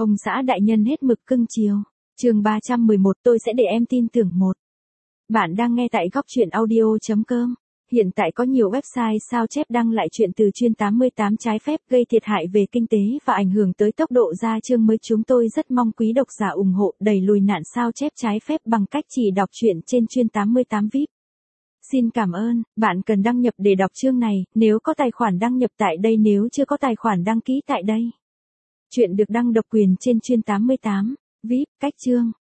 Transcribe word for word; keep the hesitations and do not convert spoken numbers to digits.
Ông xã đại nhân hết mực cưng chiều. Chương ba trăm mười một tôi sẽ để em tin tưởng một. Bạn đang nghe tại góc truyện audio chấm com. Hiện tại có nhiều website sao chép đăng lại chuyện từ chuyên tám mươi tám trái phép gây thiệt hại về kinh tế và ảnh hưởng tới tốc độ ra chương mới. Chúng tôi rất mong quý độc giả ủng hộ đẩy lùi nạn sao chép trái phép bằng cách chỉ đọc truyện trên chuyên tám mươi tám vi ai pi. Xin cảm ơn. Bạn cần đăng nhập để đọc chương này, nếu có tài khoản đăng nhập tại đây, nếu chưa có tài khoản đăng ký tại đây. Chuyện được đăng độc quyền trên chuyên tám mươi tám vi ai pi, cách chương.